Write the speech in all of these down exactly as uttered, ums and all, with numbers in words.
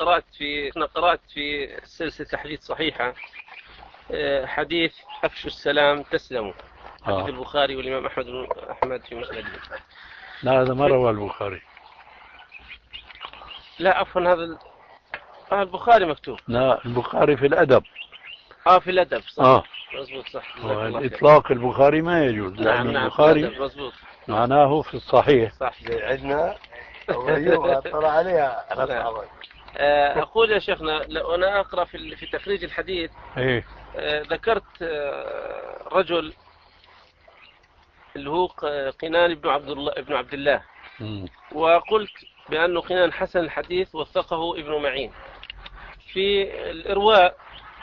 قرأت في أنا قرأت في سلسلة حديث صحيحة حديث أفشوا السلام تسلموا، حديث آه. البخاري والإمام أحمد بن أحمد في مسنده. لا هذا ما روى البخاري. لا عفوا هذا ال... آه البخاري مكتوب. لا البخاري في الأدب. اه في الأدب صح. آه. مزبوط صح. الإطلاق البخاري ما يجوز. نعم لأن نعم البخاري مزبوط معناه في الصحيح. صح. عندنا أيوة طلع عليها. أقول يا شيخنا لو أنا أقرأ في في تخريج الحديث إيه؟ ذكرت رجل اللي هو قنان بن عبد الله ابن عبد الله م. وقلت بأنه قنان حسن الحديث وثقه ابن معين. في الإرواء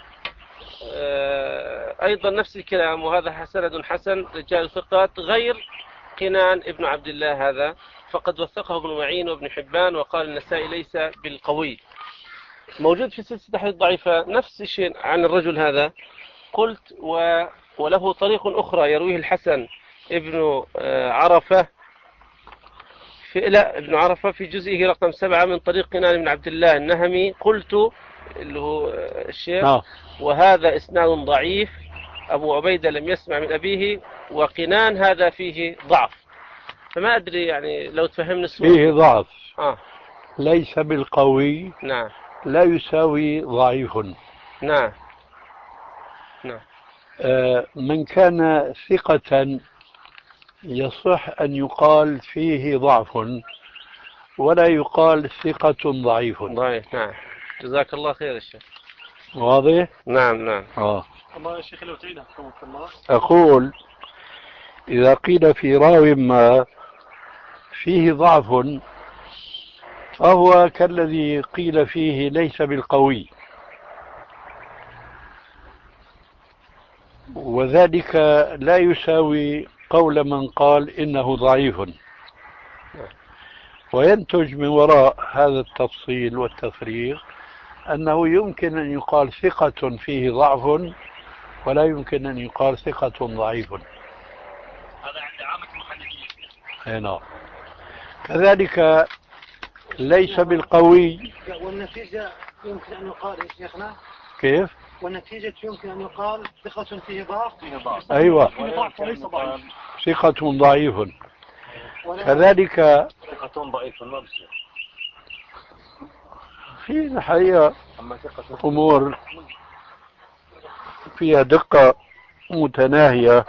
أيضا نفس الكلام، وهذا سند حسن رجال ثقات غير قنان ابن عبد الله هذا، فقد وثقه ابن معين وابن حبان، وقال النسائي ليس بالقوي. موجود في سلسلة حديث ضعيفة نفس الشيء عن الرجل هذا. قلت و... وله طريق أخرى يرويه الحسن ابن عرفة في لا ابن عرفة في جزئه رقم سبعة من طريق قنان بن عبد الله النهمي. قلت اللي هو الشيخ آه. وهذا إسناد ضعيف، أبو عبيدة لم يسمع من أبيه، وقنان هذا فيه ضعف. فما أدري يعني لو تفهمنا السؤال. فيه ضعف آه. ليس بالقوي. نعم. لا يساوي ضعيف. نعم نعم. آه من كان ثقة يصح أن يقال فيه ضعف ولا يقال ثقة ضعيف. ضعيف نعم. جزاك الله خير الشيخ. واضح؟ نعم نعم. آه. الله يا شيخ لو تعيدها الله. أقول إذا قيل في راو ما فيه ضعف فهو كالذي قيل فيه ليس بالقوي، وذلك لا يساوي قول من قال إنه ضعيف. وينتج من وراء هذا التفصيل والتفريق أنه يمكن أن يقال ثقة فيه ضعف ولا يمكن أن يقال ثقة ضعيف. هذا عند عامة المحدثين. هنا كذلك ليس بالقوي. والنتيجة يمكن أن يقال يا شيخنا كيف؟ والنتيجة يمكن أن يقال ثقة فيه ضعف. أيوة فيه ضعف وليس ضعيف. ثقة ضعيف. كذلك ثقة ضعيف ما بصير. في الحقيقة أمور فيها دقة متناهية،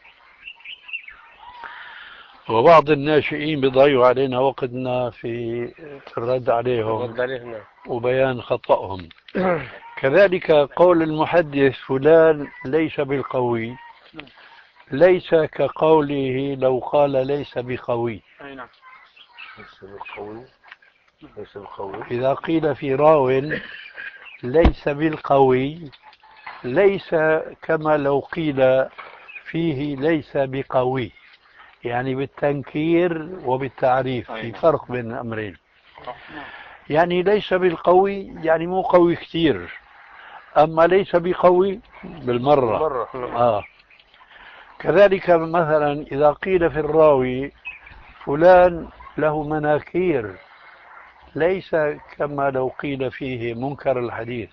وبعض الناشئين بيضيعوا علينا وقتنا في الرد عليهم وبيان خطأهم. كذلك قول المحدث فلان ليس بالقوي ليس كقوله لو قال ليس بقوي. أي نعم. ليس بالقوي. ليس بالقوي. إذا قيل في راو ليس بالقوي ليس كما لو قيل فيه ليس بقوي، يعني بالتنكير وبالتعريف في فرق بين الأمرين. يعني ليس بالقوي يعني مو قوي كثير، أما ليس بقوي بالمرة. آه. كذلك مثلا إذا قيل في الراوي فلان له مناكير ليس كما لو قيل فيه منكر الحديث،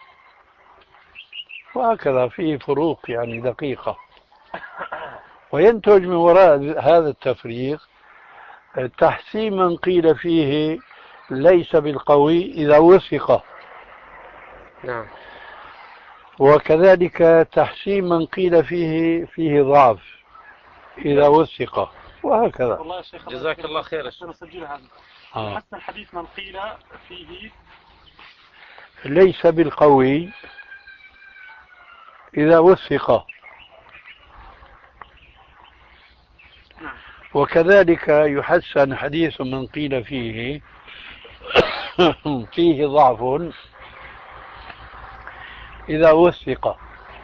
وهكذا فيه فروق يعني دقيقة. وينتج من وراء هذا التفريق تحسين من قيل فيه ليس بالقوي إذا وثق. نعم. وكذلك تحسين من قيل فيه فيه ضعف إذا وثق، وهكذا. والله يا شيخ جزاك الله خير. آه. حسن الحديث من قيل فيه ليس بالقوي إذا وثق. وكذلك يحسن حديث من قيل فيه فيه ضعف إذا وثق.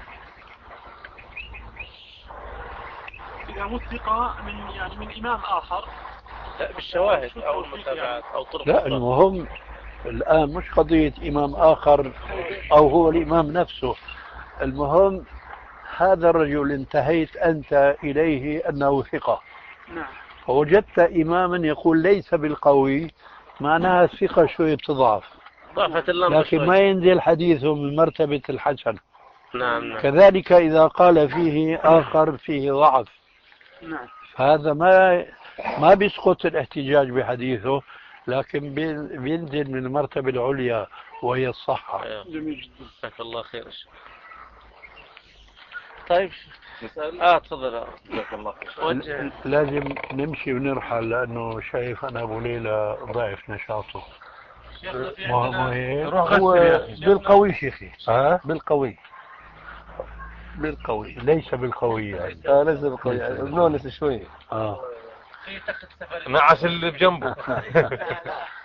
إذا وثق من يعني من إمام آخر. لا بالشواهد أو المتابعات أو طرق. لا المهم الآن مش قضية إمام آخر أو هو الإمام نفسه، المهم هذا الرجل انتهيت أنت إليه أنه ثقة. نعم. فوجدت إماما يقول ليس بالقوي، معناها الثقة شوية تضعف. ضعفت اللمبة لكن شوي. ما ينزل حديثه من مرتبة الحسن. نعم نعم. كذلك إذا قال فيه آخر فيه ضعف، نعم. هذا ما ما بيسقط الاحتجاج بحديثه، لكن بي- بينزل من المرتبة العليا وهي الصحة. أيوه. جميل جدا. جزاك الله خير. طيب اه تفضل. جزاك الله خير. وجه. لازم نمشي ونرحل لأنه شايف أنا أبو ليلى ضعف نشاطه. شيخنا في ما عندنا ما هيك؟ روح غسل يا أخي. بالقوي شيخي. ها؟ بالقوي. بالقوي. ليس بالقوي يعني. اه ليس بالقوي يعني نونس شوي. اه في تخت سفر. نعس اللي بجنبه.